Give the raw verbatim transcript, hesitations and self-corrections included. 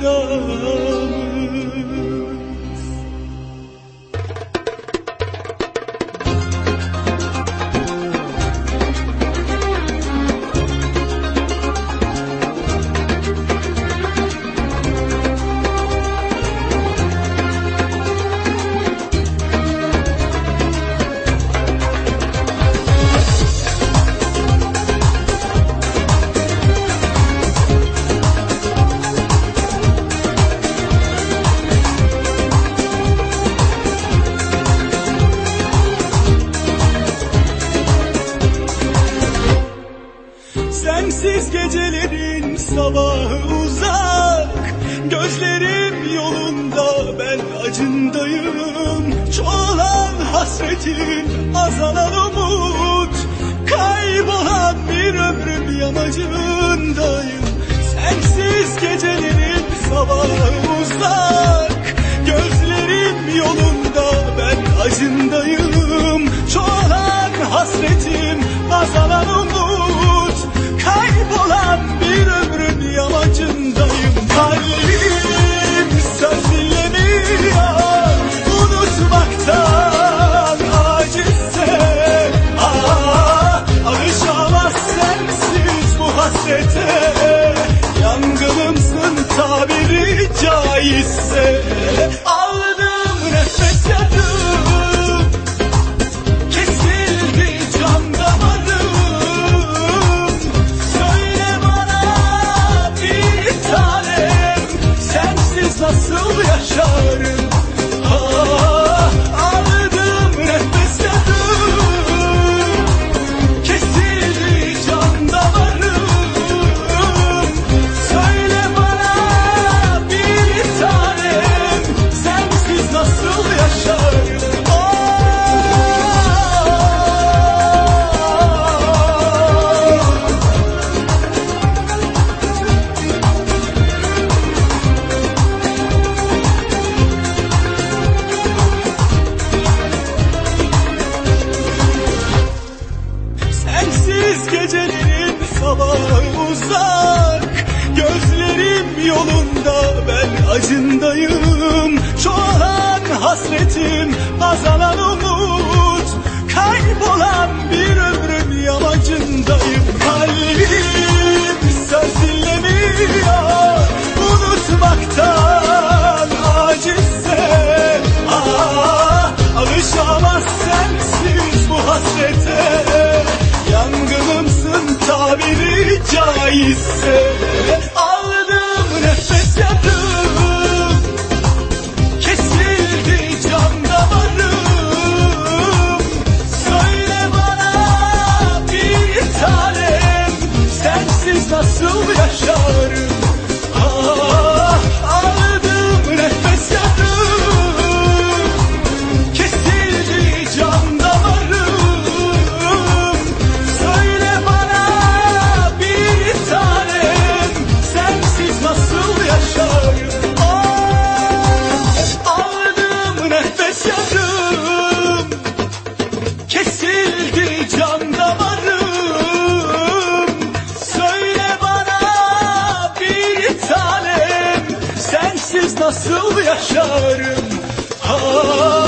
sevdamız. Sensiz gecelerin sabahı uzak, gözlerim yolunda ben acındayım. Çoğalan hasretin, azalan umut, kaybolan bir ömrün yamacındayım. Sensiz gecelerin sabahı uzak, gözlerim yolunda ben acındayım. Çoğalan hasretim, azalan umut, kaybolan bir ömrün yamacındayım. Kalbim söz dinlemiyor, unutmaktan acizse. Ah, alışamaz sensiz bu hasrete, yangınımsın tabiri caizse. Aldım nefes yarım, kesildi can damarım. Nasıl yaşarım? Ah, aldım nefes yarım, kesildi can damarım. Söyle bana bir tanem, sensiz nasıl yaşarım? Sensiz gecelerin sabahı uzak, gözlerim yolunda ben acındayım. Çoğalan hasretim, azalan umut, kaybolan bir ömrün yamacındayım. Kalbim söz dinlemiyor, unutmaktan acizse. Ah, alışamaz sensiz bu hasrete, yangınımsın tabiri caizse. Aldım nefes yarım, kesildi can damarım. Söyle bana bir tanem, sensiz nasıl yaşarım? Ah, aldım nefes yarım, kesildi can damarım. Söyle bana bir tanem, sensiz nasıl yaşarım? Ah, aldım nefes yarım, kesildi can damarım. Söyle bana bir tanem, sensiz nasıl yaşarım? Ah,